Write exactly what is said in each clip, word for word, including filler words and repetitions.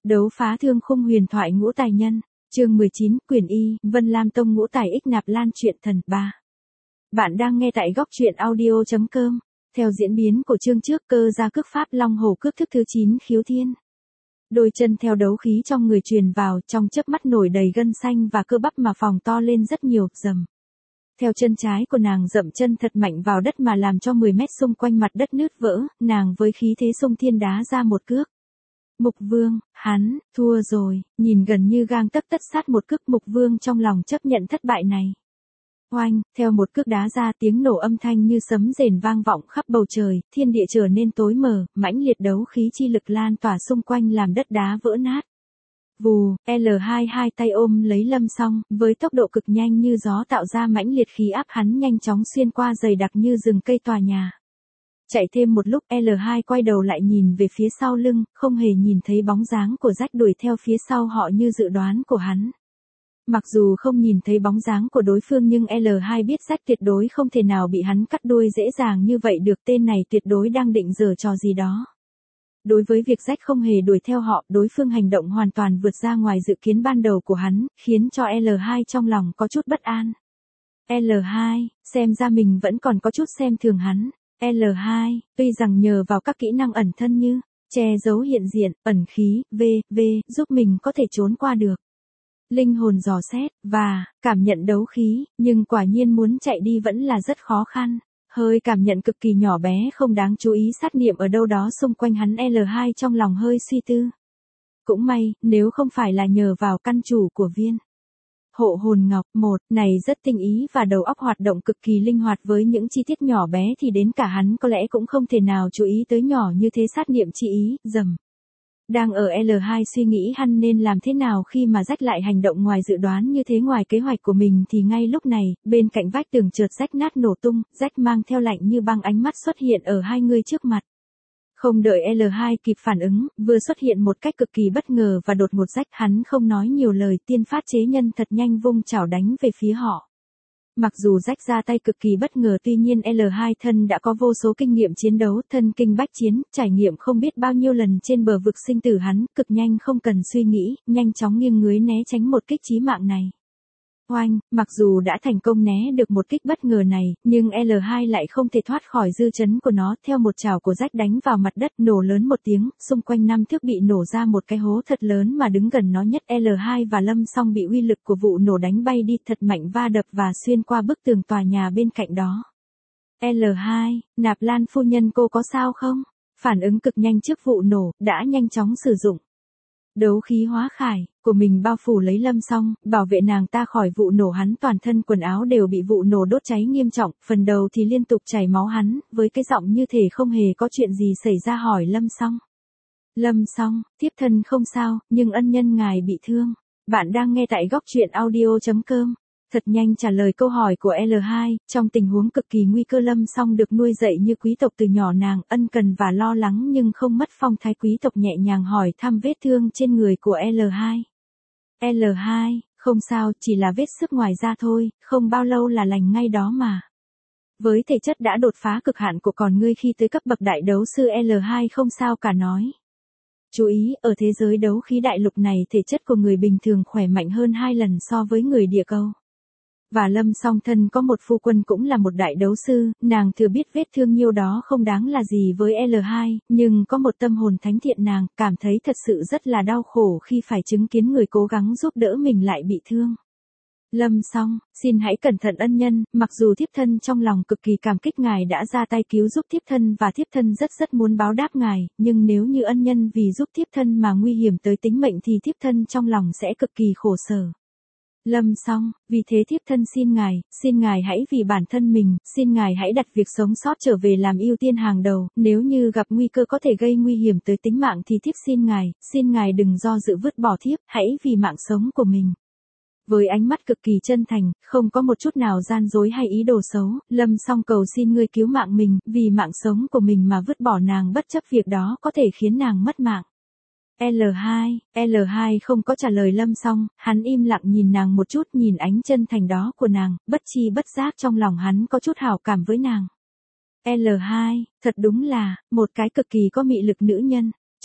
Đấu phá thương khung huyền thoại ngũ tài nhân, chương mười chín, Quyền Y, Vân Lam Tông ngũ tài ích nạp lan truyện thần ba. Bạn đang nghe tại góc truyện audio.com. Theo diễn biến của chương trước, Cơ ra cước pháp long hổ cước thức thứ chín khiếu thiên. Đôi chân theo đấu khí trong người truyền vào, trong chớp mắt nổi đầy gân xanh và cơ bắp mà phòng to lên rất nhiều, rầm. Theo chân trái của nàng dậm chân thật mạnh vào đất mà làm cho mười mét xung quanh mặt đất nứt vỡ, nàng với khí thế xung thiên đá ra một cước. Mục Vương, hắn, thua rồi, nhìn gần như gang tấc tất sát một cước, Mục Vương trong lòng chấp nhận thất bại này. Oanh, theo một cước đá ra, tiếng nổ âm thanh như sấm rền vang vọng khắp bầu trời, thiên địa trở nên tối mờ, mãnh liệt đấu khí chi lực lan tỏa xung quanh làm đất đá vỡ nát. Vù, L hai hai tay ôm lấy Lâm Song, với tốc độ cực nhanh như gió tạo ra mãnh liệt khí áp, hắn nhanh chóng xuyên qua dày đặc như rừng cây tòa nhà. Chạy thêm một lúc, L hai quay đầu lại nhìn về phía sau lưng, không hề nhìn thấy bóng dáng của Rách đuổi theo phía sau họ như dự đoán của hắn. Mặc dù không nhìn thấy bóng dáng của đối phương nhưng L hai biết Rách tuyệt đối không thể nào bị hắn cắt đuôi dễ dàng như vậy được, tên này tuyệt đối đang định giở trò gì đó. Đối với việc Rách không hề đuổi theo họ, đối phương hành động hoàn toàn vượt ra ngoài dự kiến ban đầu của hắn, khiến cho L hai trong lòng có chút bất an. L hai, xem ra mình vẫn còn có chút xem thường hắn. L hai, tuy rằng nhờ vào các kỹ năng ẩn thân như che giấu hiện diện, ẩn khí, v, v, giúp mình có thể trốn qua được. Linh hồn dò xét, và cảm nhận đấu khí, nhưng quả nhiên muốn chạy đi vẫn là rất khó khăn. Hơi cảm nhận cực kỳ nhỏ bé không đáng chú ý sát niệm ở đâu đó xung quanh hắn, L hai trong lòng hơi suy tư. Cũng may, nếu không phải là nhờ vào căn chủ của viên Hộ hồn ngọc một này rất tinh ý và đầu óc hoạt động cực kỳ linh hoạt với những chi tiết nhỏ bé thì đến cả hắn có lẽ cũng không thể nào chú ý tới nhỏ như thế. Sát niệm chi ý, rầm. Đang ở L hai suy nghĩ hắn nên làm thế nào khi mà Rách lại hành động ngoài dự đoán như thế, ngoài kế hoạch của mình, thì ngay lúc này, bên cạnh vách tường chợt rách nát nổ tung, Rách mang theo lạnh như băng ánh mắt xuất hiện ở hai người trước mặt. Không đợi L hai kịp phản ứng, vừa xuất hiện một cách cực kỳ bất ngờ và đột ngột. Rách hắn không nói nhiều lời, tiên phát chế nhân thật nhanh vung chảo đánh về phía họ. Mặc dù Rách ra tay cực kỳ bất ngờ, tuy nhiên L hai thân đã có vô số kinh nghiệm chiến đấu, thân kinh bách chiến, trải nghiệm không biết bao nhiêu lần trên bờ vực sinh tử, hắn cực nhanh không cần suy nghĩ, nhanh chóng nghiêng người né tránh một kích chí mạng này. Oanh, mặc dù đã thành công né được một kích bất ngờ này, nhưng L hai lại không thể thoát khỏi dư chấn của nó. Theo một chảo của Rách đánh vào mặt đất, nổ lớn một tiếng, xung quanh năm thước bị nổ ra một cái hố thật lớn, mà đứng gần nó nhất L hai và Lâm Song bị uy lực của vụ nổ đánh bay đi thật mạnh, va đập và xuyên qua bức tường tòa nhà bên cạnh đó. L hai, Nạp Lan phu nhân, cô có sao không? Phản ứng cực nhanh trước vụ nổ, đã nhanh chóng sử dụng đấu khí hóa khải của mình bao phủ lấy Lâm Song, bảo vệ nàng ta khỏi vụ nổ. Hắn toàn thân quần áo đều bị vụ nổ đốt cháy nghiêm trọng, phần đầu thì liên tục chảy máu. Hắn, với cái giọng như thể không hề có chuyện gì xảy ra, hỏi Lâm Song. Lâm Song, thiếp thân không sao, nhưng ân nhân ngài bị thương. Bạn đang nghe tại góc truyện audio.com. Thật nhanh trả lời câu hỏi của L hai, trong tình huống cực kỳ nguy cơ, Lâm Song được nuôi dạy như quý tộc từ nhỏ, nàng ân cần và lo lắng nhưng không mất phong thái quý tộc, nhẹ nhàng hỏi thăm vết thương trên người của L hai. L hai, không sao, chỉ là vết xước ngoài da thôi, không bao lâu là lành ngay đó mà. Với thể chất đã đột phá cực hạn của còn ngươi khi tới cấp bậc đại đấu sư, L hai không sao cả nói. Chú ý, ở thế giới đấu khí đại lục này, thể chất của người bình thường khỏe mạnh hơn hai lần so với người địa cầu. Và Lâm Song thân có một phu quân cũng là một đại đấu sư, nàng thừa biết vết thương nhiêu đó không đáng là gì với L hai, nhưng có một tâm hồn thánh thiện, nàng cảm thấy thật sự rất là đau khổ khi phải chứng kiến người cố gắng giúp đỡ mình lại bị thương. Lâm Song, xin hãy cẩn thận ân nhân, mặc dù thiếp thân trong lòng cực kỳ cảm kích ngài đã ra tay cứu giúp thiếp thân và thiếp thân rất rất muốn báo đáp ngài, nhưng nếu như ân nhân vì giúp thiếp thân mà nguy hiểm tới tính mệnh thì thiếp thân trong lòng sẽ cực kỳ khổ sở. Lâm Song, vì thế thiếp thân xin ngài, xin ngài hãy vì bản thân mình, xin ngài hãy đặt việc sống sót trở về làm ưu tiên hàng đầu, nếu như gặp nguy cơ có thể gây nguy hiểm tới tính mạng thì thiếp xin ngài, xin ngài đừng do dự vứt bỏ thiếp, hãy vì mạng sống của mình. Với ánh mắt cực kỳ chân thành, không có một chút nào gian dối hay ý đồ xấu, Lâm Song cầu xin ngươi cứu mạng mình, vì mạng sống của mình mà vứt bỏ nàng, bất chấp việc đó có thể khiến nàng mất mạng. L hai, L hai không có trả lời Lâm Song, hắn im lặng nhìn nàng một chút, nhìn ánh chân thành đó của nàng, bất chi bất giác trong lòng hắn có chút hảo cảm với nàng. L hai, thật đúng là, một cái cực kỳ có mị lực nữ nhân.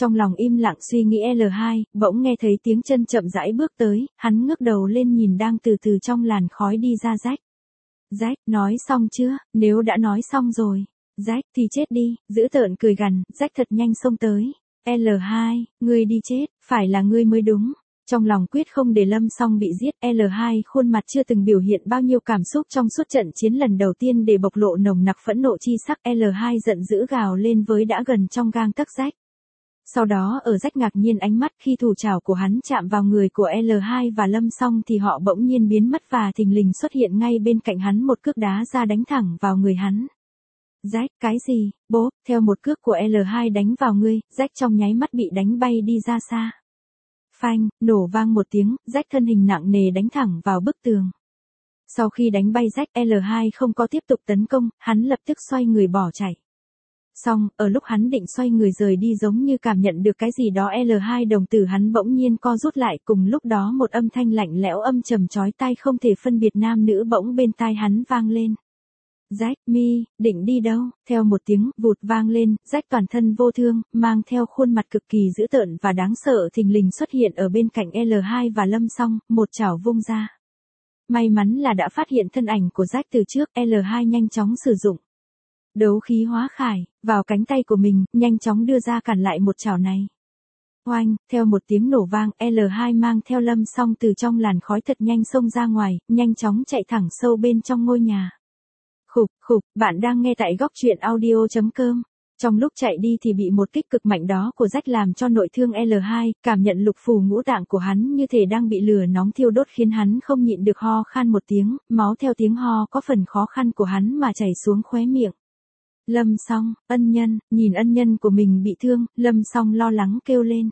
Trong lòng im lặng suy nghĩ L hai, bỗng nghe thấy tiếng chân chậm rãi bước tới, hắn ngước đầu lên nhìn đang từ từ trong làn khói đi ra Jack. Jack, nói xong chưa? Nếu đã nói xong rồi. Jack thì chết đi, dữ tợn cười gằn, Jack thật nhanh xông tới. L hai, ngươi đi chết, phải là ngươi mới đúng. Trong lòng quyết không để Lâm Song bị giết, L hai khuôn mặt chưa từng biểu hiện bao nhiêu cảm xúc trong suốt trận chiến lần đầu tiên để bộc lộ nồng nặc phẫn nộ chi sắc. L hai giận dữ gào lên với đã gần trong gang tấc Jack. Sau đó ở Jack ngạc nhiên ánh mắt khi thủ trảo của hắn chạm vào người của L hai và Lâm Song thì họ bỗng nhiên biến mất và thình lình xuất hiện ngay bên cạnh hắn một cước đá ra đánh thẳng vào người hắn. Jack, cái gì, bố, theo một cước của L hai đánh vào ngươi, Jack trong nháy mắt bị đánh bay đi ra xa. Phanh, nổ vang một tiếng, Jack thân hình nặng nề đánh thẳng vào bức tường. Sau khi đánh bay Jack, L hai không có tiếp tục tấn công, hắn lập tức xoay người bỏ chạy. Xong, ở lúc hắn định xoay người rời đi giống như cảm nhận được cái gì đó L hai đồng tử hắn bỗng nhiên co rút lại, cùng lúc đó một âm thanh lạnh lẽo âm trầm chói tai không thể phân biệt nam nữ bỗng bên tai hắn vang lên. Jack, mi, định đi đâu? Theo một tiếng vụt vang lên, Jack toàn thân vô thương, mang theo khuôn mặt cực kỳ dữ tợn và đáng sợ thình lình xuất hiện ở bên cạnh L hai và Lâm Song, một chảo vung ra. May mắn là đã phát hiện thân ảnh của Jack từ trước, L hai nhanh chóng sử dụng đấu khí hóa khải, vào cánh tay của mình, nhanh chóng đưa ra cản lại một chảo này. Oanh, theo một tiếng nổ vang, L hai mang theo Lâm Song từ trong làn khói thật nhanh xông ra ngoài, nhanh chóng chạy thẳng sâu bên trong ngôi nhà. Khục, khục, bạn đang nghe tại góc truyện audio chấm com. Trong lúc chạy đi thì bị một kích cực mạnh đó của Jack làm cho nội thương L hai, cảm nhận lục phủ ngũ tạng của hắn như thể đang bị lửa nóng thiêu đốt khiến hắn không nhịn được ho khan một tiếng, máu theo tiếng ho có phần khó khăn của hắn mà chảy xuống khóe miệng. Lâm Song, ân nhân, nhìn ân nhân của mình bị thương, Lâm Song lo lắng kêu lên.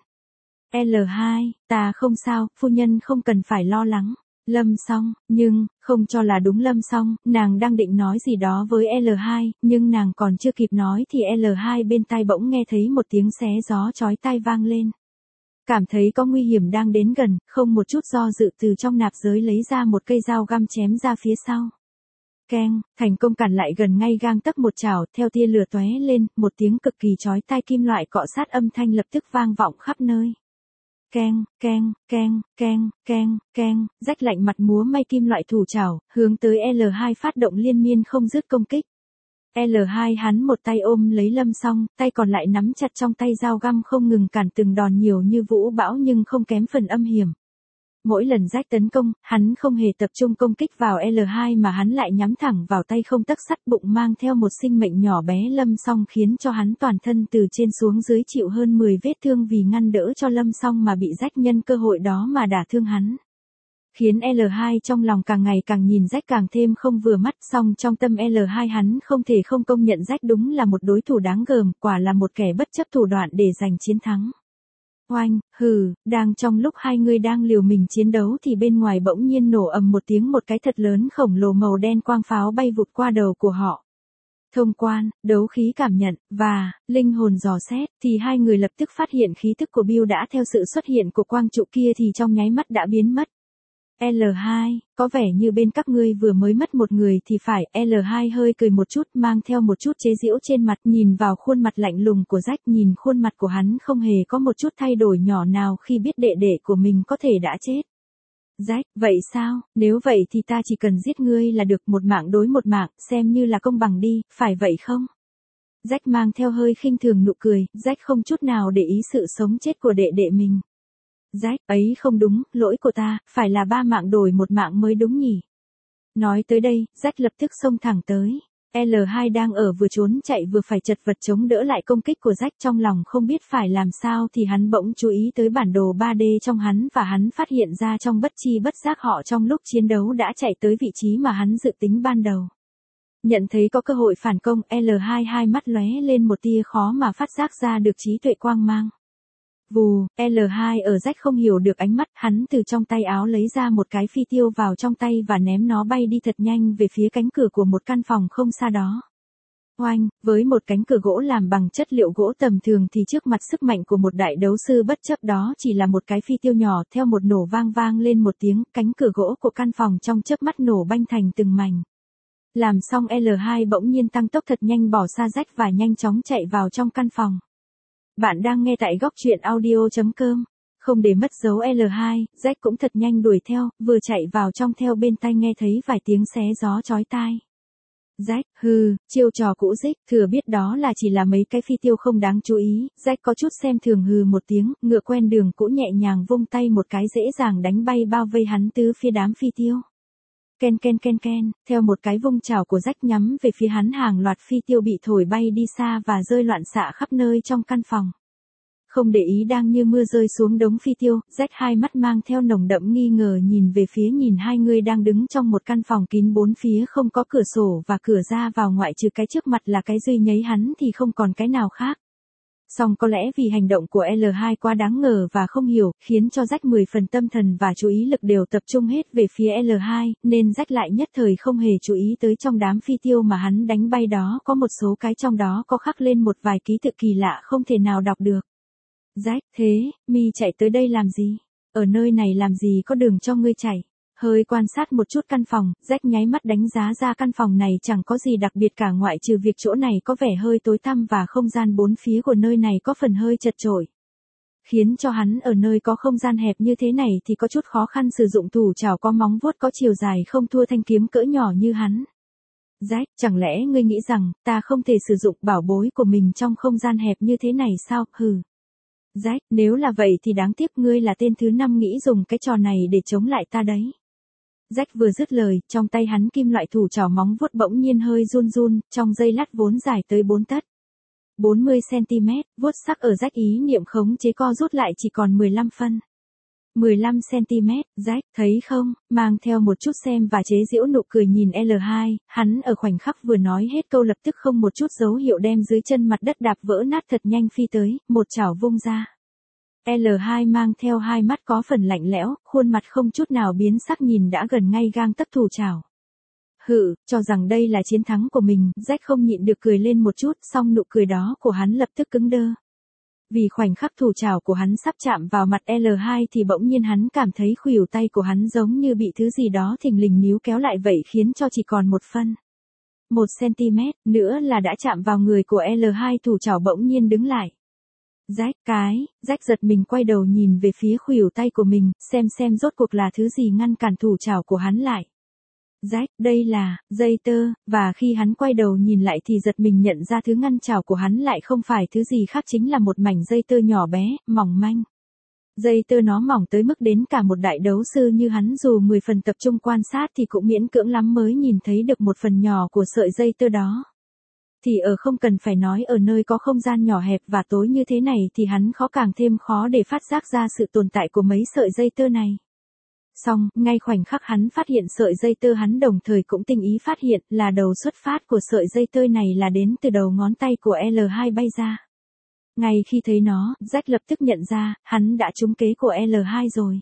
L hai, ta không sao, phu nhân không cần phải lo lắng. Lâm Song, nhưng, không cho là đúng Lâm Song, nàng đang định nói gì đó với L hai, nhưng nàng còn chưa kịp nói thì L hai bên tai bỗng nghe thấy một tiếng xé gió chói tai vang lên. Cảm thấy có nguy hiểm đang đến gần, không một chút do dự từ trong nạp giới lấy ra một cây dao găm chém ra phía sau. Keng, thành công cản lại gần ngay gang tấc một chảo, theo tia lửa tóe lên, một tiếng cực kỳ chói tai kim loại cọ sát âm thanh lập tức vang vọng khắp nơi. Keng, keng, keng, keng, keng, keng, Jack lạnh mặt múa may kim loại thủ chảo, hướng tới L hai phát động liên miên không dứt công kích. L hai hắn một tay ôm lấy Lâm Song, tay còn lại nắm chặt trong tay dao găm không ngừng cản từng đòn nhiều như vũ bão nhưng không kém phần âm hiểm. Mỗi lần Jack tấn công, hắn không hề tập trung công kích vào L hai mà hắn lại nhắm thẳng vào tay không tấc sắt bụng mang theo một sinh mệnh nhỏ bé Lâm Song khiến cho hắn toàn thân từ trên xuống dưới chịu hơn mười vết thương vì ngăn đỡ cho Lâm Song mà bị Jack nhân cơ hội đó mà đả thương hắn. Khiến L hai trong lòng càng ngày càng nhìn Jack càng thêm không vừa mắt, song trong tâm L hai hắn không thể không công nhận Jack đúng là một đối thủ đáng gờm, quả là một kẻ bất chấp thủ đoạn để giành chiến thắng. Oanh, hừ, đang trong lúc hai người đang liều mình chiến đấu thì bên ngoài bỗng nhiên nổ ầm một tiếng một cái thật lớn khổng lồ màu đen quang pháo bay vụt qua đầu của họ. Thông quan, đấu khí cảm nhận, và, linh hồn dò xét, thì hai người lập tức phát hiện khí thức của Bill đã theo sự xuất hiện của quang trụ kia thì trong nháy mắt đã biến mất. L hai, có vẻ như bên các ngươi vừa mới mất một người thì phải, L hai hơi cười một chút mang theo một chút chế giễu trên mặt nhìn vào khuôn mặt lạnh lùng của Jack, nhìn khuôn mặt của hắn không hề có một chút thay đổi nhỏ nào khi biết đệ đệ của mình có thể đã chết. Jack, vậy sao, nếu vậy thì ta chỉ cần giết ngươi là được, một mạng đối một mạng, xem như là công bằng đi, phải vậy không? Jack mang theo hơi khinh thường nụ cười, Jack không chút nào để ý sự sống chết của đệ đệ mình. Jack, ấy không đúng, lỗi của ta, phải là ba mạng đổi một mạng mới đúng nhỉ. Nói tới đây, Jack lập tức xông thẳng tới. L hai đang ở vừa trốn chạy vừa phải chật vật chống đỡ lại công kích của Jack, trong lòng không biết phải làm sao thì hắn bỗng chú ý tới bản đồ ba D trong hắn và hắn phát hiện ra trong bất chi bất giác họ trong lúc chiến đấu đã chạy tới vị trí mà hắn dự tính ban đầu. Nhận thấy có cơ hội phản công, L hai hai mắt lóe lên một tia khó mà phát giác ra được trí tuệ quang mang. Vù, L hai ở Jack không hiểu được ánh mắt, hắn từ trong tay áo lấy ra một cái phi tiêu vào trong tay và ném nó bay đi thật nhanh về phía cánh cửa của một căn phòng không xa đó. Oanh, với một cánh cửa gỗ làm bằng chất liệu gỗ tầm thường thì trước mặt sức mạnh của một đại đấu sư bất chấp đó chỉ là một cái phi tiêu nhỏ, theo một nổ vang vang lên một tiếng, cánh cửa gỗ của căn phòng trong chớp mắt nổ banh thành từng mảnh. Làm xong L hai bỗng nhiên tăng tốc thật nhanh bỏ xa Jack và nhanh chóng chạy vào trong căn phòng. Bạn đang nghe tại góc truyện audio chấm com. Không để mất dấu L hai, Jack cũng thật nhanh đuổi theo, vừa chạy vào trong theo bên tai nghe thấy vài tiếng xé gió chói tai. Jack, hừ, chiêu trò cũ dích, thừa biết đó là chỉ là mấy cái phi tiêu không đáng chú ý, Jack có chút xem thường hừ một tiếng, ngựa quen đường cũ nhẹ nhàng vung tay một cái dễ dàng đánh bay bao vây hắn tứ phía đám phi tiêu. Ken ken ken ken, theo một cái vung chảo của Jack nhắm về phía hắn hàng loạt phi tiêu bị thổi bay đi xa và rơi loạn xạ khắp nơi trong căn phòng. Không để ý đang như mưa rơi xuống đống phi tiêu, Jack hai mắt mang theo nồng đậm nghi ngờ nhìn về phía nhìn hai người đang đứng trong một căn phòng kín bốn phía không có cửa sổ và cửa ra vào ngoại trừ cái trước mặt là cái duy nháy hắn thì không còn cái nào khác. Song có lẽ vì hành động của L hai quá đáng ngờ và không hiểu, khiến cho Jack mười phần tâm thần và chú ý lực đều tập trung hết về phía L hai, nên Jack lại nhất thời không hề chú ý tới trong đám phi tiêu mà hắn đánh bay đó có một số cái trong đó có khắc lên một vài ký tự kỳ lạ không thể nào đọc được. Jack, thế, mi chạy tới đây làm gì? Ở nơi này làm gì có đường cho ngươi chạy? Hơi quan sát một chút căn phòng, Jack nháy mắt đánh giá ra căn phòng này chẳng có gì đặc biệt cả ngoại trừ việc chỗ này có vẻ hơi tối tăm và không gian bốn phía của nơi này có phần hơi chật chội. Khiến cho hắn ở nơi có không gian hẹp như thế này thì có chút khó khăn sử dụng thủ chảo có móng vuốt có chiều dài không thua thanh kiếm cỡ nhỏ như hắn. Jack, chẳng lẽ ngươi nghĩ rằng ta không thể sử dụng bảo bối của mình trong không gian hẹp như thế này sao? Hừ. Jack, nếu là vậy thì đáng tiếc ngươi là tên thứ năm nghĩ dùng cái trò này để chống lại ta đấy. Jack vừa dứt lời, trong tay hắn kim loại thủ chảo móng vuốt bỗng nhiên hơi run run, trong giây lát vốn dài tới bốn tấc. bốn mươi xăng-ti-mét, vuốt sắc ở Jack ý niệm khống chế co rút lại chỉ còn mười lăm phân. mười lăm xăng-ti-mét, Jack, thấy không, mang theo một chút xem và chế giễu nụ cười nhìn L hai, hắn ở khoảnh khắc vừa nói hết câu lập tức không một chút dấu hiệu đem dưới chân mặt đất đạp vỡ nát thật nhanh phi tới, một chảo vung ra. L hai mang theo hai mắt có phần lạnh lẽo, khuôn mặt không chút nào biến sắc nhìn đã gần ngay gang tấc thủ chảo. Hự, cho rằng đây là chiến thắng của mình, Jack không nhịn được cười lên một chút, song nụ cười đó của hắn lập tức cứng đơ. Vì khoảnh khắc thủ chảo của hắn sắp chạm vào mặt L hai thì bỗng nhiên hắn cảm thấy khuỷu tay của hắn giống như bị thứ gì đó thình lình níu kéo lại vậy khiến cho chỉ còn một phân. Một centimet nữa là đã chạm vào người của L hai thủ chảo bỗng nhiên đứng lại. Jack, cái, Jack giật mình quay đầu nhìn về phía khuỷu tay của mình, xem xem rốt cuộc là thứ gì ngăn cản thủ chảo của hắn lại. Jack, đây là, dây tơ, và khi hắn quay đầu nhìn lại thì giật mình nhận ra thứ ngăn chảo của hắn lại không phải thứ gì khác chính là một mảnh dây tơ nhỏ bé, mỏng manh. Dây tơ nó mỏng tới mức đến cả một đại đấu sư như hắn dù mười phần tập trung quan sát thì cũng miễn cưỡng lắm mới nhìn thấy được một phần nhỏ của sợi dây tơ đó. Thì ở không cần phải nói ở nơi có không gian nhỏ hẹp và tối như thế này thì hắn khó càng thêm khó để phát giác ra sự tồn tại của mấy sợi dây tơ này. Xong, ngay khoảnh khắc hắn phát hiện sợi dây tơ hắn đồng thời cũng tinh ý phát hiện là đầu xuất phát của sợi dây tơ này là đến từ đầu ngón tay của L hai bay ra. Ngay khi thấy nó, Jack lập tức nhận ra, hắn đã trúng kế của L hai rồi.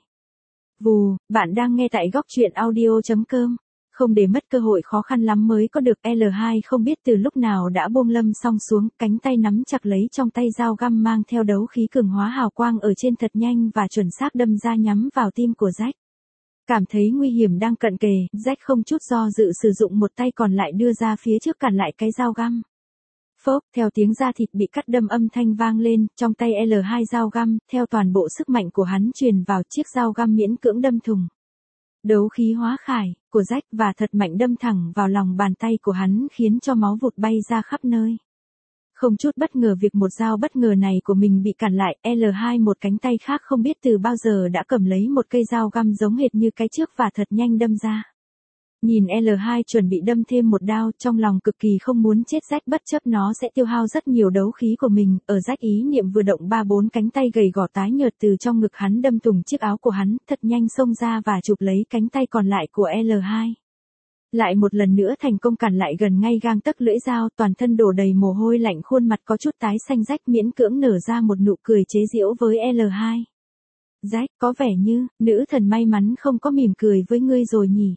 Vù, bạn đang nghe tại góc truyện audio chấm com. Không để mất cơ hội khó khăn lắm mới có được L hai không biết từ lúc nào đã buông lâm song xuống, cánh tay nắm chặt lấy trong tay dao găm mang theo đấu khí cường hóa hào quang ở trên thật nhanh và chuẩn xác đâm ra nhắm vào tim của Jack. Cảm thấy nguy hiểm đang cận kề, Jack không chút do dự sử dụng một tay còn lại đưa ra phía trước cản lại cái dao găm. Phốc, theo tiếng da thịt bị cắt đâm âm thanh vang lên, trong tay L hai dao găm, theo toàn bộ sức mạnh của hắn truyền vào chiếc dao găm miễn cưỡng đâm thùng. Đấu khí hóa khải, của Jack và thật mạnh đâm thẳng vào lòng bàn tay của hắn khiến cho máu vụt bay ra khắp nơi. Không chút bất ngờ việc một dao bất ngờ này của mình bị cản lại, L hai một cánh tay khác không biết từ bao giờ đã cầm lấy một cây dao găm giống hệt như cái trước và thật nhanh đâm ra. Nhìn L hai chuẩn bị đâm thêm một đao, trong lòng cực kỳ không muốn chết Jack bất chấp nó sẽ tiêu hao rất nhiều đấu khí của mình, ở Jack ý niệm vừa động ba bốn cánh tay gầy gò tái nhợt từ trong ngực hắn đâm thủng chiếc áo của hắn, thật nhanh xông ra và chụp lấy cánh tay còn lại của L hai. Lại một lần nữa thành công cản lại gần ngay gang tấc lưỡi dao, toàn thân đổ đầy mồ hôi lạnh khuôn mặt có chút tái xanh Jack miễn cưỡng nở ra một nụ cười chế giễu với L hai. Jack, có vẻ như, nữ thần may mắn không có mỉm cười với ngươi rồi nhỉ.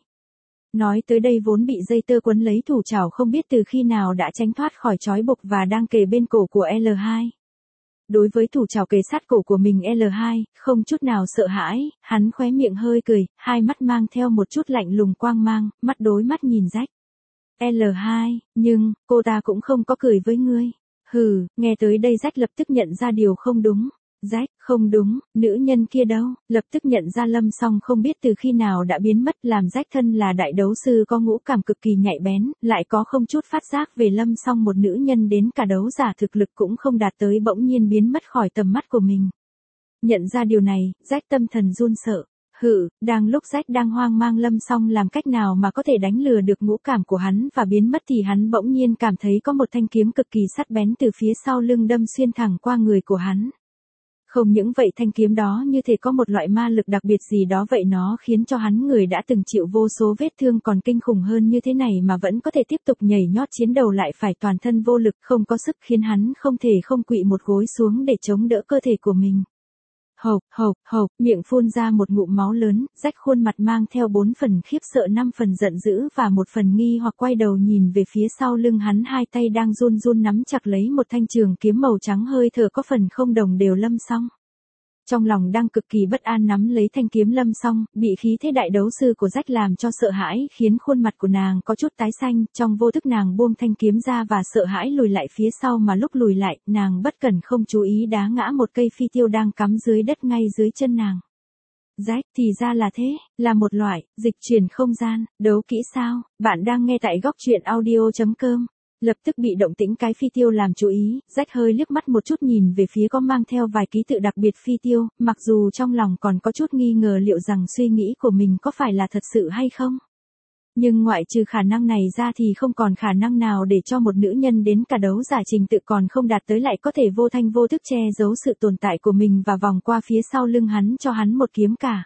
Nói tới đây vốn bị dây tơ quấn lấy thủ chảo không biết từ khi nào đã tránh thoát khỏi trói buộc và đang kề bên cổ của L hai. Đối với thủ chảo kề sát cổ của mình L hai, không chút nào sợ hãi, hắn khóe miệng hơi cười, hai mắt mang theo một chút lạnh lùng quang mang, mắt đối mắt nhìn Jack. L hai, nhưng, cô ta cũng không có cười với ngươi. Hừ, nghe tới đây Rách lập tức nhận ra điều không đúng. Rách, không đúng, nữ nhân kia đâu, lập tức nhận ra Lâm Song không biết từ khi nào đã biến mất, làm Rách thân là đại đấu sư có ngũ cảm cực kỳ nhạy bén, lại có không chút phát giác về Lâm Song, một nữ nhân đến cả đấu giả thực lực cũng không đạt tới bỗng nhiên biến mất khỏi tầm mắt của mình. Nhận ra điều này, Rách tâm thần run sợ. Hự, đang lúc Rách đang hoang mang Lâm Song làm cách nào mà có thể đánh lừa được ngũ cảm của hắn và biến mất thì hắn bỗng nhiên cảm thấy có một thanh kiếm cực kỳ sắc bén từ phía sau lưng đâm xuyên thẳng qua người của hắn. Không những vậy, thanh kiếm đó như thể có một loại ma lực đặc biệt gì đó vậy, nó khiến cho hắn, người đã từng chịu vô số vết thương còn kinh khủng hơn như thế này mà vẫn có thể tiếp tục nhảy nhót chiến đấu, lại phải toàn thân vô lực không có sức, khiến hắn không thể không quỵ một gối xuống để chống đỡ cơ thể của mình. Hộc, hộc, hộc, miệng phun ra một ngụm máu lớn, Rách khuôn mặt mang theo bốn phần khiếp sợ, năm phần giận dữ và một phần nghi hoặc, quay đầu nhìn về phía sau lưng hắn, hai tay đang run run nắm chặt lấy một thanh trường kiếm màu trắng, hơi thở có phần không đồng đều. Lâm Song trong lòng đang cực kỳ bất an nắm lấy thanh kiếm. Lâm Song bị khí thế đại đấu sư của Rách làm cho sợ hãi, khiến khuôn mặt của nàng có chút tái xanh, trong vô thức nàng buông thanh kiếm ra và sợ hãi lùi lại phía sau, mà lúc lùi lại, nàng bất cẩn không chú ý đá ngã một cây phi tiêu đang cắm dưới đất ngay dưới chân nàng. Rách, thì ra là thế, là một loại dịch chuyển không gian, đấu kỹ sao? Bạn đang nghe tại góc truyện audio chấm com. Lập tức bị động tĩnh cái phi tiêu làm chú ý, Rách hơi liếc mắt một chút nhìn về phía có mang theo vài ký tự đặc biệt phi tiêu, mặc dù trong lòng còn có chút nghi ngờ liệu rằng suy nghĩ của mình có phải là thật sự hay không. Nhưng ngoại trừ khả năng này ra thì không còn khả năng nào để cho một nữ nhân đến cả đấu giả trình tự còn không đạt tới lại có thể vô thanh vô thức che giấu sự tồn tại của mình và vòng qua phía sau lưng hắn cho hắn một kiếm cả.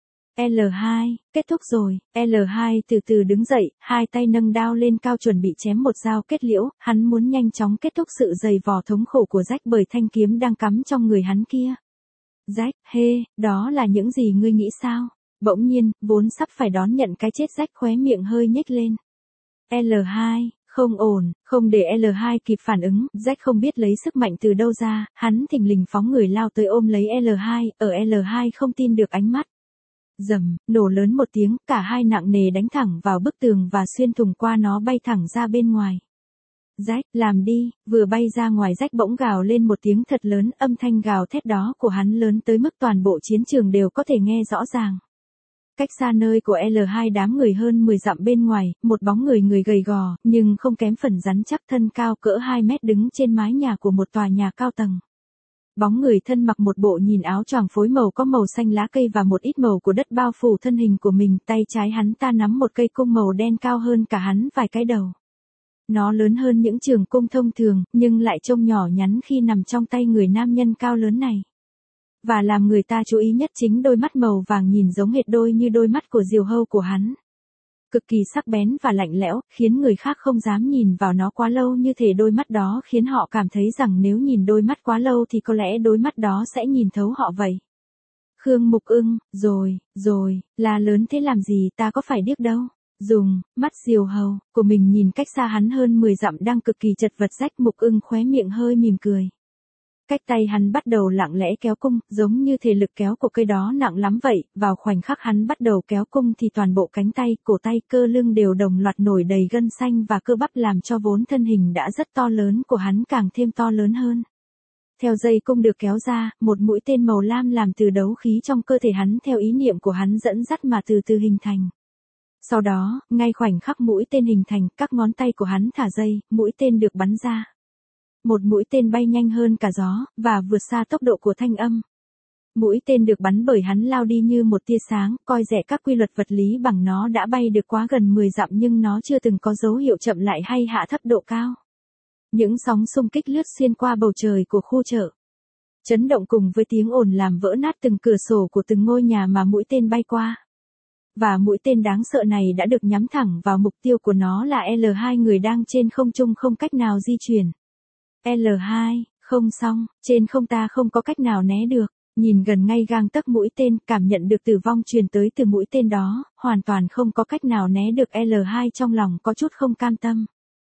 L hai, kết thúc rồi. L hai từ từ đứng dậy, hai tay nâng đao lên cao chuẩn bị chém một dao kết liễu, hắn muốn nhanh chóng kết thúc sự dày vò thống khổ của Rách bởi thanh kiếm đang cắm trong người hắn kia. Rách, hê, đó là những gì ngươi nghĩ sao? Bỗng nhiên, vốn sắp phải đón nhận cái chết, Rách khóe miệng hơi nhếch lên. L hai, không ổn, không để L hai kịp phản ứng, Rách không biết lấy sức mạnh từ đâu ra, hắn thình lình phóng người lao tới ôm lấy L hai, ở L hai không tin được ánh mắt. Rầm, nổ lớn một tiếng, cả hai nặng nề đánh thẳng vào bức tường và xuyên thủng qua nó, bay thẳng ra bên ngoài. Rách, làm đi, vừa bay ra ngoài Rách bỗng gào lên một tiếng thật lớn, âm thanh gào thét đó của hắn lớn tới mức toàn bộ chiến trường đều có thể nghe rõ ràng. Cách xa nơi của L hai đám người hơn mười dặm bên ngoài, một bóng người người gầy gò, nhưng không kém phần rắn chắc, thân cao cỡ hai mét đứng trên mái nhà của một tòa nhà cao tầng. Bóng người thân mặc một bộ nhìn áo choàng phối màu có màu xanh lá cây và một ít màu của đất bao phủ thân hình của mình, tay trái hắn ta nắm một cây cung màu đen cao hơn cả hắn vài cái đầu. Nó lớn hơn những trường cung thông thường, nhưng lại trông nhỏ nhắn khi nằm trong tay người nam nhân cao lớn này. Và làm người ta chú ý nhất chính đôi mắt màu vàng nhìn giống hệt đôi như đôi mắt của diều hâu của hắn. Cực kỳ sắc bén và lạnh lẽo, khiến người khác không dám nhìn vào nó quá lâu, như thể đôi mắt đó khiến họ cảm thấy rằng nếu nhìn đôi mắt quá lâu thì có lẽ đôi mắt đó sẽ nhìn thấu họ vậy. Khương Mục Ưng, rồi, rồi, là lớn thế làm gì, ta có phải điếc đâu. Dùng mắt diều hầu của mình nhìn cách xa hắn hơn mười dặm đang cực kỳ chật vật, Rách Mục Ưng khóe miệng hơi mỉm cười. Cách tay hắn bắt đầu lặng lẽ kéo cung, giống như thể lực kéo của cây đó nặng lắm vậy, vào khoảnh khắc hắn bắt đầu kéo cung thì toàn bộ cánh tay, cổ tay, cơ lưng đều đồng loạt nổi đầy gân xanh và cơ bắp, làm cho vốn thân hình đã rất to lớn của hắn càng thêm to lớn hơn. Theo dây cung được kéo ra, một mũi tên màu lam làm từ đấu khí trong cơ thể hắn theo ý niệm của hắn dẫn dắt mà từ từ hình thành. Sau đó, ngay khoảnh khắc mũi tên hình thành, các ngón tay của hắn thả dây, mũi tên được bắn ra. Một mũi tên bay nhanh hơn cả gió, và vượt xa tốc độ của thanh âm. Mũi tên được bắn bởi hắn lao đi như một tia sáng, coi rẻ các quy luật vật lý bằng nó đã bay được quá gần mười dặm nhưng nó chưa từng có dấu hiệu chậm lại hay hạ thấp độ cao. Những sóng xung kích lướt xuyên qua bầu trời của khu chợ. Chấn động cùng với tiếng ồn làm vỡ nát từng cửa sổ của từng ngôi nhà mà mũi tên bay qua. Và mũi tên đáng sợ này đã được nhắm thẳng vào mục tiêu của nó là L hai, người đang trên không trung không cách nào di chuyển. L hai, không xong, trên không ta không có cách nào né được, nhìn gần ngay gang tấc mũi tên, cảm nhận được tử vong truyền tới từ mũi tên đó, hoàn toàn không có cách nào né được. L hai trong lòng có chút không cam tâm.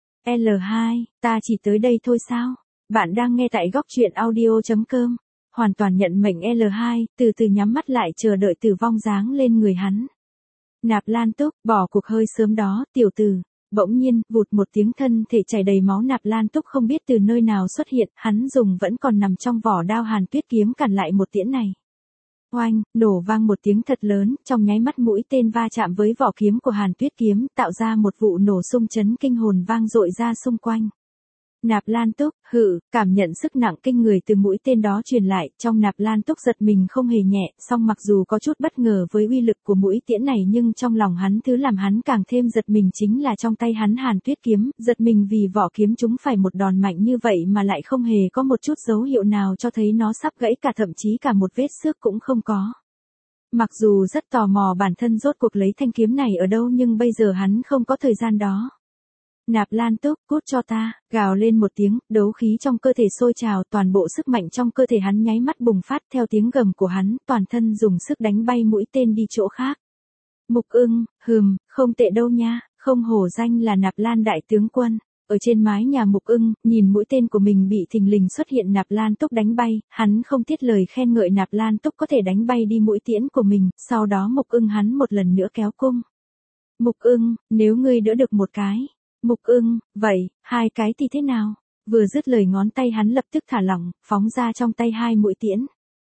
L hai, ta chỉ tới đây thôi sao? Bạn đang nghe tại góc truyện audio chấm com. Hoàn toàn nhận mệnh, L hai, từ từ nhắm mắt lại chờ đợi tử vong giáng lên người hắn. Nạp Lan Túc, bỏ cuộc hơi sớm đó, tiểu tử. bỗng nhiên, vụt một tiếng thân thể chảy đầy máu Nạp Lan Túc không biết từ nơi nào xuất hiện, hắn dùng vẫn còn nằm trong vỏ đao Hàn Tuyết kiếm cản lại một tiễn này. Oanh, nổ vang một tiếng thật lớn, trong nháy mắt mũi tên va chạm với vỏ kiếm của Hàn Tuyết kiếm, tạo ra một vụ nổ xung chấn kinh hồn vang dội ra xung quanh. Nạp Lan Túc, hự, cảm nhận sức nặng kinh người từ mũi tên đó truyền lại, trong Nạp Lan Túc giật mình không hề nhẹ, song mặc dù có chút bất ngờ với uy lực của mũi tiễn này nhưng trong lòng hắn thứ làm hắn càng thêm giật mình chính là trong tay hắn Hàn Tuyết kiếm, giật mình vì vỏ kiếm chúng phải một đòn mạnh như vậy mà lại không hề có một chút dấu hiệu nào cho thấy nó sắp gãy, cả thậm chí cả một vết xước cũng không có. Mặc dù rất tò mò bản thân rốt cuộc lấy thanh kiếm này ở đâu nhưng bây giờ hắn không có thời gian đó. Nạp Lan Túc, cút cho ta, gào lên một tiếng, đấu khí trong cơ thể sôi trào, toàn bộ sức mạnh trong cơ thể hắn nháy mắt bùng phát theo tiếng gầm của hắn, toàn thân dùng sức đánh bay mũi tên đi chỗ khác. Mục Ưng, hừm, không tệ đâu nha, không hổ danh là Nạp Lan đại tướng quân. Ở trên mái nhà Mục Ưng, nhìn mũi tên của mình bị thình lình xuất hiện Nạp Lan Túc đánh bay, hắn không tiếc lời khen ngợi Nạp Lan Túc có thể đánh bay đi mũi tiễn của mình, sau đó Mục Ưng hắn một lần nữa kéo cung. Mục Ưng, nếu ngươi đỡ được một cái. Mục Ưng, vậy, hai cái thì thế nào? Vừa dứt lời ngón tay hắn lập tức thả lỏng, phóng ra trong tay hai mũi tiễn.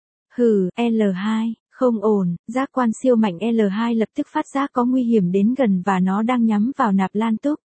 Hừ, L hai, không ổn, giác quan siêu mạnh L hai lập tức phát giác có nguy hiểm đến gần và nó đang nhắm vào Nạp Lan Túc.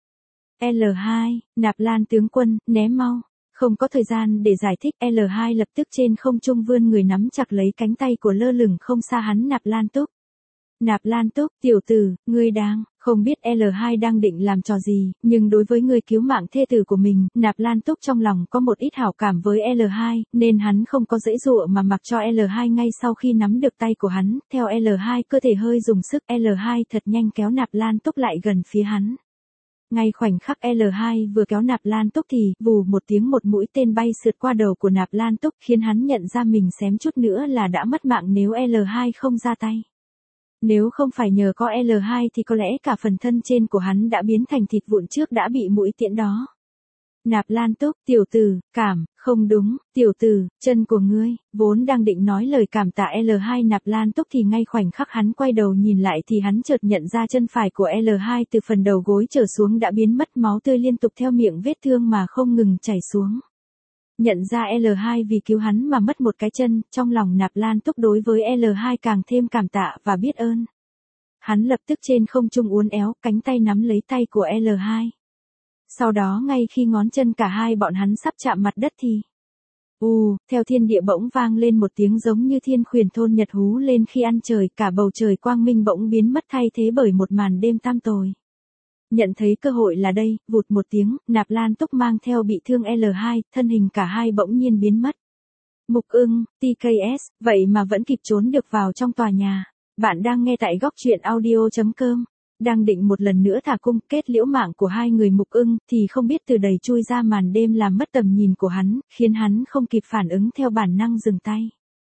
L hai, Nạp Lan tướng quân, né mau. Không có thời gian để giải thích, L hai lập tức trên không trung vươn người nắm chặt lấy cánh tay của lơ lửng không xa hắn Nạp Lan Túc. Nạp Lan Túc, tiểu tử, ngươi đang, không biết L hai đang định làm trò gì, nhưng đối với người cứu mạng thê tử của mình, Nạp Lan Túc trong lòng có một ít hảo cảm với L hai, nên hắn không có giãy giụa mà mặc cho L hai ngay sau khi nắm được tay của hắn, theo L hai cơ thể hơi dùng sức, L hai thật nhanh kéo Nạp Lan Túc lại gần phía hắn. Ngay khoảnh khắc L hai vừa kéo Nạp Lan Túc thì, vù một tiếng một mũi tên bay sượt qua đầu của Nạp Lan Túc khiến hắn nhận ra mình xém chút nữa là đã mất mạng nếu L hai không ra tay. Nếu không phải nhờ có L hai thì có lẽ cả phần thân trên của hắn đã biến thành thịt vụn trước đã bị mũi tiễn đó. Nạp Lan Túc, tiểu tử, cảm, không đúng, tiểu tử, chân của ngươi, vốn đang định nói lời cảm tạ L hai Nạp Lan Túc thì ngay khoảnh khắc hắn quay đầu nhìn lại thì hắn chợt nhận ra chân phải của L hai từ phần đầu gối trở xuống đã biến mất, máu tươi liên tục theo miệng vết thương mà không ngừng chảy xuống. Nhận ra L hai vì cứu hắn mà mất một cái chân, trong lòng Nạp Lan Túc đối với L hai càng thêm cảm tạ và biết ơn. Hắn lập tức trên không trung uốn éo, cánh tay nắm lấy tay của L hai. Sau đó ngay khi ngón chân cả hai bọn hắn sắp chạm mặt đất thì ù, theo thiên địa bỗng vang lên một tiếng giống như thiên khuyển thôn nhật hú lên khi ăn trời, cả bầu trời quang minh bỗng biến mất thay thế bởi một màn đêm tăm tối. Nhận thấy cơ hội là đây, vụt một tiếng, Nạp Lan Túc mang theo bị thương L hai, thân hình cả hai bỗng nhiên biến mất. Mục Ưng, tê ca ét, vậy mà vẫn kịp trốn được vào trong tòa nhà. Bạn đang nghe tại góc truyện audio chấm com. Đang định một lần nữa thả cung kết liễu mạng của hai người Mục Ưng, thì không biết từ đầy chui ra màn đêm làm mất tầm nhìn của hắn, khiến hắn không kịp phản ứng theo bản năng dừng tay.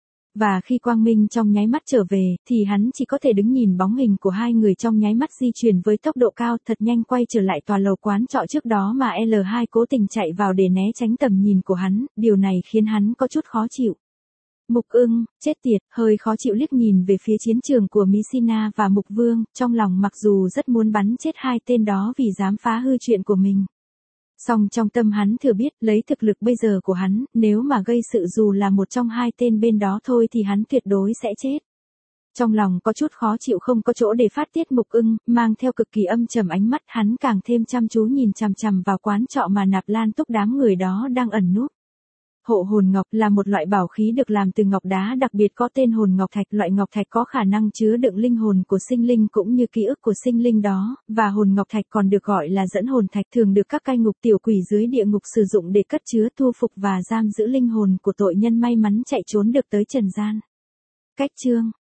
Và khi quang minh trong nháy mắt trở về, thì hắn chỉ có thể đứng nhìn bóng hình của hai người trong nháy mắt di chuyển với tốc độ cao thật nhanh quay trở lại tòa lầu quán trọ trước đó mà L hai cố tình chạy vào để né tránh tầm nhìn của hắn, điều này khiến hắn có chút khó chịu. Mục Ưng, chết tiệt, hơi khó chịu liếc nhìn về phía chiến trường của Messina và Mục Vương, trong lòng mặc dù rất muốn bắn chết hai tên đó vì dám phá hư chuyện của mình. Song trong tâm hắn thừa biết, lấy thực lực bây giờ của hắn, nếu mà gây sự dù là một trong hai tên bên đó thôi thì hắn tuyệt đối sẽ chết. Trong lòng có chút khó chịu không có chỗ để phát tiết, Mục Ưng, mang theo cực kỳ âm trầm ánh mắt, hắn càng thêm chăm chú nhìn chằm chằm vào quán trọ mà Nạp Lan Túc đám người đó đang ẩn núp. Hộ hồn ngọc là một loại bảo khí được làm từ ngọc đá đặc biệt có tên hồn ngọc thạch. Loại ngọc thạch có khả năng chứa đựng linh hồn của sinh linh cũng như ký ức của sinh linh đó, và hồn ngọc thạch còn được gọi là dẫn hồn thạch, thường được các cai ngục tiểu quỷ dưới địa ngục sử dụng để cất chứa, thu phục và giam giữ linh hồn của tội nhân may mắn chạy trốn được tới trần gian. Cách chương